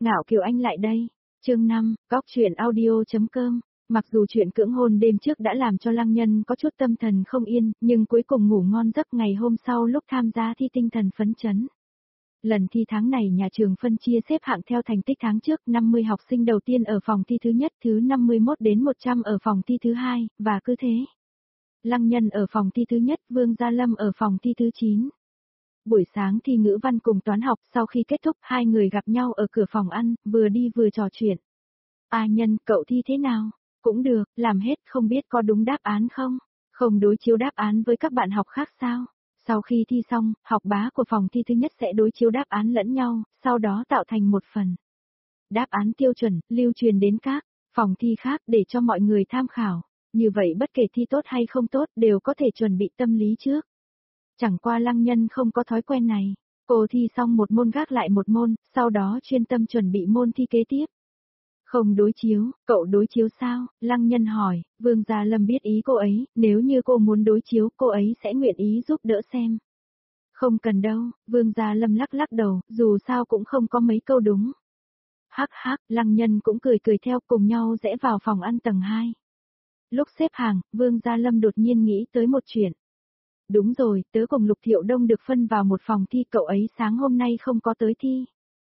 Ngạo Kiều Anh lại đây. Chương 5, Góc truyện audio.com. Mặc dù chuyện cưỡng hôn đêm trước đã làm cho Lăng Nhân có chút tâm thần không yên, nhưng cuối cùng ngủ ngon giấc ngày hôm sau lúc tham gia thi tinh thần phấn chấn. Lần thi tháng này nhà trường phân chia xếp hạng theo thành tích tháng trước, 50 học sinh đầu tiên ở phòng thi thứ nhất, thứ 51 đến 100 ở phòng thi thứ hai, và cứ thế. Lăng Nhân ở phòng thi thứ nhất, Vương Gia Lâm ở phòng thi thứ 9. Buổi sáng thi ngữ văn cùng toán học, sau khi kết thúc hai người gặp nhau ở cửa phòng ăn, vừa đi vừa trò chuyện. A Nhân, cậu thi thế nào? Cũng được, làm hết, không biết có đúng đáp án không? Không đối chiếu đáp án với các bạn học khác sao? Sau khi thi xong, học bá của phòng thi thứ nhất sẽ đối chiếu đáp án lẫn nhau, sau đó tạo thành một phần đáp án tiêu chuẩn, lưu truyền đến các phòng thi khác để cho mọi người tham khảo. Như vậy bất kể thi tốt hay không tốt đều có thể chuẩn bị tâm lý trước. Chẳng qua Lăng Nhân không có thói quen này. Cô thi xong một môn gác lại một môn, sau đó chuyên tâm chuẩn bị môn thi kế tiếp. Không đối chiếu, cậu đối chiếu sao? Lăng Nhân hỏi. Vương Gia Lâm biết ý cô ấy, nếu như cô muốn đối chiếu cô ấy sẽ nguyện ý giúp đỡ xem. Không cần đâu, Vương Gia Lâm lắc lắc đầu, dù sao cũng không có mấy câu đúng. Hắc hắc, Lăng Nhân cũng cười cười theo, cùng nhau rẽ vào phòng ăn tầng 2. Lúc xếp hàng, Vương Gia Lâm đột nhiên nghĩ tới một chuyện. Đúng rồi, tớ cùng Lục Thiệu Đông được phân vào một phòng thi, cậu ấy sáng hôm nay không có tới thi.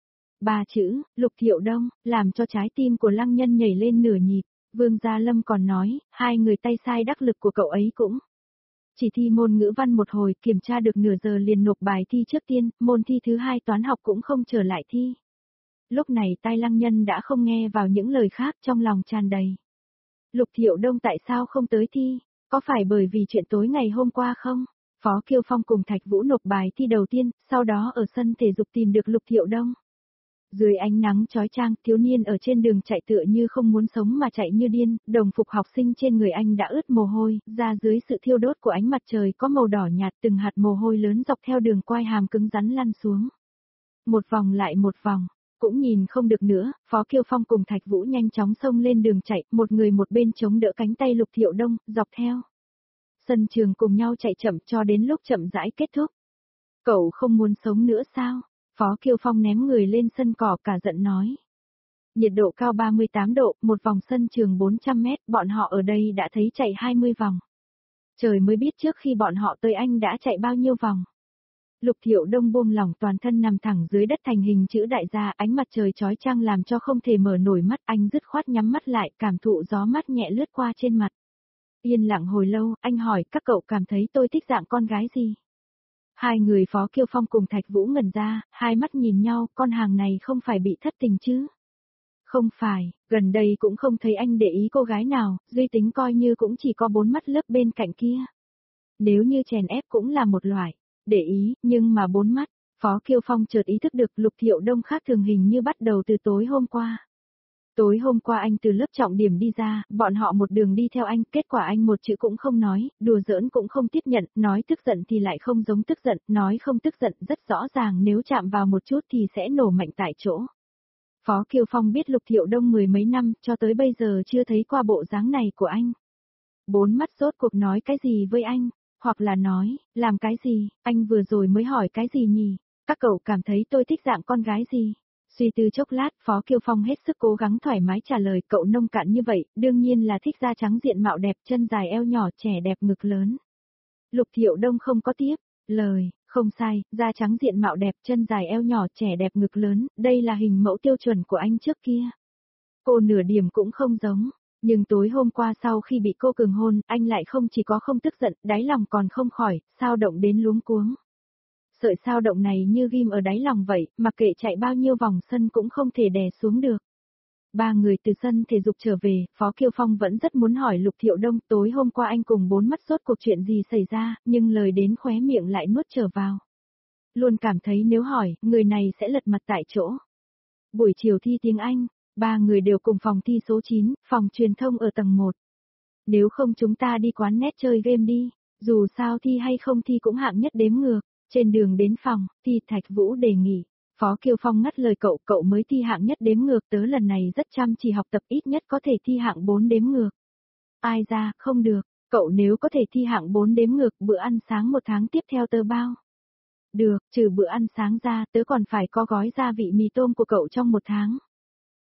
3 chữ, Lục Thiệu Đông, làm cho trái tim của Lăng Nhân nhảy lên nửa nhịp. Vương Gia Lâm còn nói, hai người tay sai đắc lực của cậu ấy cũng chỉ thi môn ngữ văn một hồi, kiểm tra được nửa giờ liền nộp bài thi trước tiên, môn thi thứ hai toán học cũng không trở lại thi. Lúc này tai Lăng Nhân đã không nghe vào những lời khác, trong lòng tràn đầy. Lục Thiệu Đông tại sao không tới thi? Có phải bởi vì chuyện tối ngày hôm qua không? Phó Kiêu Phong cùng Thạch Vũ nộp bài thi đầu tiên, sau đó ở sân thể dục tìm được Lục Thiệu Đông. Dưới ánh nắng chói chang, thiếu niên ở trên đường chạy tựa như không muốn sống mà chạy như điên, đồng phục học sinh trên người anh đã ướt mồ hôi, ra dưới sự thiêu đốt của ánh mặt trời có màu đỏ nhạt, từng hạt mồ hôi lớn dọc theo đường quai hàm cứng rắn lăn xuống. Một vòng lại một vòng, cũng nhìn không được nữa, Phó Kiêu Phong cùng Thạch Vũ nhanh chóng xông lên đường chạy, một người một bên chống đỡ cánh tay Lục Thiệu Đông, dọc theo sân trường cùng nhau chạy chậm cho đến lúc chậm rãi kết thúc. Cậu không muốn sống nữa sao? Phó Kiêu Phong ném người lên sân cỏ cả giận nói. Nhiệt độ cao 38 độ, một vòng sân trường 400 mét, bọn họ ở đây đã thấy chạy 20 vòng. Trời mới biết trước khi bọn họ tới anh đã chạy bao nhiêu vòng. Lục Thiệu Đông buông lỏng toàn thân nằm thẳng dưới đất thành hình chữ đại gia, ánh mặt trời chói chang làm cho không thể mở nổi mắt, anh dứt khoát nhắm mắt lại, cảm thụ gió mát nhẹ lướt qua trên mặt. Yên lặng hồi lâu, anh hỏi các cậu cảm thấy tôi thích dạng con gái gì? Hai người Phó Kiêu Phong cùng Thạch Vũ ngẩn ra, hai mắt nhìn nhau, con hàng này không phải bị thất tình chứ? Không phải, gần đây cũng không thấy anh để ý cô gái nào, duy tính coi như cũng chỉ có 4 mắt lớp bên cạnh kia. Nếu như chèn ép cũng là một loại để ý, nhưng mà 4 mắt, Phó Kiêu Phong chợt ý thức được Lục Thiệu Đông khác thường hình như bắt đầu từ tối hôm qua. Tối hôm qua anh từ lớp trọng điểm đi ra, bọn họ một đường đi theo anh, kết quả anh một chữ cũng không nói, đùa giỡn cũng không tiếp nhận, nói tức giận thì lại không giống tức giận, nói không tức giận rất rõ ràng nếu chạm vào một chút thì sẽ nổ mạnh tại chỗ. Phó Kiêu Phong biết Lục Thiệu Đông 10 mấy năm, cho tới bây giờ chưa thấy qua bộ dáng này của anh. 4 mắt rốt cuộc nói cái gì với anh, hoặc là nói, làm cái gì, anh vừa rồi mới hỏi cái gì nhỉ, các cậu cảm thấy tôi thích dạng con gái gì? Suy tư chốc lát, Phó Kiêu Phong hết sức cố gắng thoải mái trả lời, cậu nông cạn như vậy, đương nhiên là thích da trắng diện mạo đẹp, chân dài eo nhỏ, trẻ đẹp ngực lớn. Lục Thiệu Đông không có tiếp lời, không sai, da trắng diện mạo đẹp, chân dài eo nhỏ, trẻ đẹp ngực lớn, đây là hình mẫu tiêu chuẩn của anh trước kia. Cô nửa điểm cũng không giống, nhưng tối hôm qua sau khi bị cô cường hôn, anh lại không chỉ có không tức giận, đáy lòng còn không khỏi, sao động đến luống cuống. Sợi sao động này như ghim ở đáy lòng vậy, mặc kệ chạy bao nhiêu vòng sân cũng không thể đè xuống được. Ba người từ sân thể dục trở về, Phó Kiêu Phong vẫn rất muốn hỏi Lục Thiệu Đông tối hôm qua anh cùng 4 mắt rốt cuộc chuyện gì xảy ra, nhưng lời đến khóe miệng lại nuốt trở vào. Luôn cảm thấy nếu hỏi, người này sẽ lật mặt tại chỗ. Buổi chiều thi tiếng Anh, ba người đều cùng phòng thi số 9, phòng truyền thông ở tầng 1. Nếu không chúng ta đi quán net chơi game đi, dù sao thi hay không thi cũng hạng nhất đếm ngược. Trên đường đến phòng, thi Thạch Vũ đề nghị. Phó Kiêu Phong ngắt lời cậu mới thi hạng nhất đếm ngược, tớ lần này rất chăm chỉ học tập, ít nhất có thể thi hạng 4 đếm ngược. Ai ra, không được, cậu nếu có thể thi hạng 4 đếm ngược, bữa ăn sáng một tháng tiếp theo tớ bao. Được, trừ bữa ăn sáng ra, tớ còn phải có gói gia vị mì tôm của cậu trong một tháng.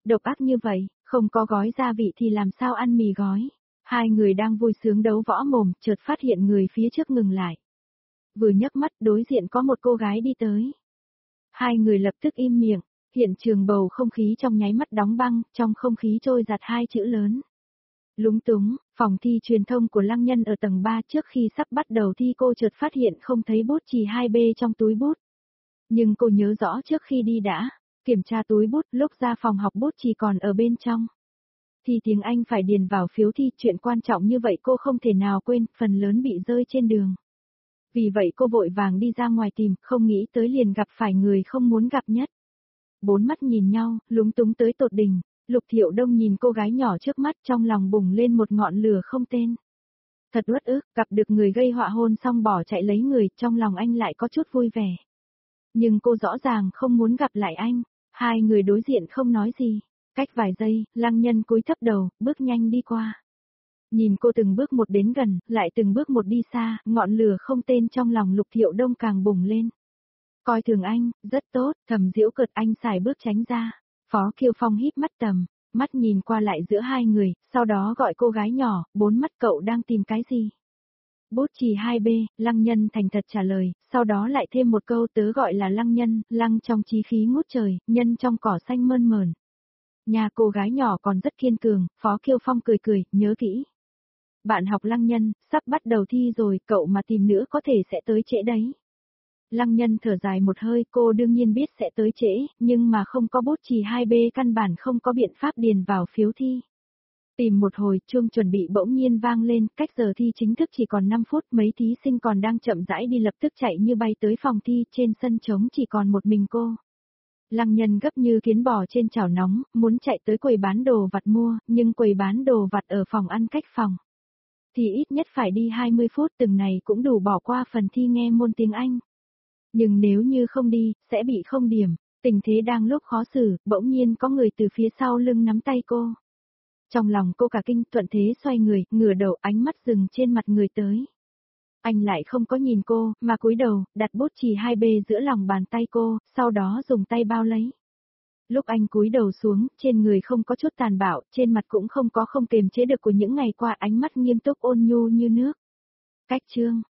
Độc ác như vậy, không có gói gia vị thì làm sao ăn mì gói. Hai người đang vui sướng đấu võ mồm, chợt phát hiện người phía trước ngừng lại. Vừa nhấc mắt đối diện có một cô gái đi tới. Hai người lập tức im miệng, hiện trường bầu không khí trong nháy mắt đóng băng, trong không khí trôi giạt hai chữ lớn. Lúng túng, phòng thi truyền thông của Lăng Nhân ở tầng 3 trước khi sắp bắt đầu thi cô chợt phát hiện không thấy bút chì 2B trong túi bút. Nhưng cô nhớ rõ trước khi đi đã, kiểm tra túi bút lúc ra phòng học bút chì còn ở bên trong. Thi tiếng Anh phải điền vào phiếu thi, chuyện quan trọng như vậy cô không thể nào quên, phần lớn bị rơi trên đường. Vì vậy cô vội vàng đi ra ngoài tìm, không nghĩ tới liền gặp phải người không muốn gặp nhất. Bốn mắt nhìn nhau, lúng túng tới tột đỉnh. Lục Thiệu Đông nhìn cô gái nhỏ trước mắt trong lòng bùng lên một ngọn lửa không tên. Thật uất ức, gặp được người gây họa hôn xong bỏ chạy lấy người, trong lòng anh lại có chút vui vẻ. Nhưng cô rõ ràng không muốn gặp lại anh, hai người đối diện không nói gì. Cách vài giây, Lăng Nhân cúi thấp đầu, bước nhanh đi qua. Nhìn cô từng bước một đến gần, lại từng bước một đi xa, ngọn lửa không tên trong lòng Lục Thiệu Đông càng bùng lên. Coi thường anh, rất tốt, thầm giễu cợt anh xài bước tránh ra. Phó Kiêu Phong híp mắt tầm, mắt nhìn qua lại giữa hai người, sau đó gọi cô gái nhỏ, bốn mắt cậu đang tìm cái gì? Bút chì 2B, Lăng Nhân thành thật trả lời, sau đó lại thêm một câu tớ gọi là Lăng Nhân, Lăng trong chí khí ngút trời, nhân trong cỏ xanh mơn mởn. Nhà cô gái nhỏ còn rất kiên cường, Phó Kiêu Phong cười cười, nhớ kỹ. Bạn học Lăng Nhân, sắp bắt đầu thi rồi, cậu mà tìm nữa có thể sẽ tới trễ đấy. Lăng Nhân thở dài một hơi, cô đương nhiên biết sẽ tới trễ, nhưng mà không có bút chì 2B căn bản không có biện pháp điền vào phiếu thi. Tìm một hồi, chuông chuẩn bị bỗng nhiên vang lên, cách giờ thi chính thức chỉ còn 5 phút, mấy thí sinh còn đang chậm rãi đi lập tức chạy như bay tới phòng thi, trên sân trống chỉ còn một mình cô. Lăng Nhân gấp như kiến bò trên chảo nóng, muốn chạy tới quầy bán đồ vặt mua, nhưng quầy bán đồ vặt ở phòng ăn cách phòng. Thì ít nhất phải đi 20 phút, từng này cũng đủ bỏ qua phần thi nghe môn tiếng Anh. Nhưng nếu như không đi, sẽ bị không điểm. Tình thế đang lúc khó xử, bỗng nhiên có người từ phía sau lưng nắm tay cô. Trong lòng cô cả kinh, thuận thế xoay người, ngửa đầu, ánh mắt dừng trên mặt người tới. Anh lại không có nhìn cô, mà cúi đầu, đặt bút chì 2B giữa lòng bàn tay cô, sau đó dùng tay bao lấy. Lúc anh cúi đầu xuống, trên người không có chút tàn bạo, trên mặt cũng không có không kềm chế được của những ngày qua, ánh mắt nghiêm túc ôn nhu như nước. Cách chương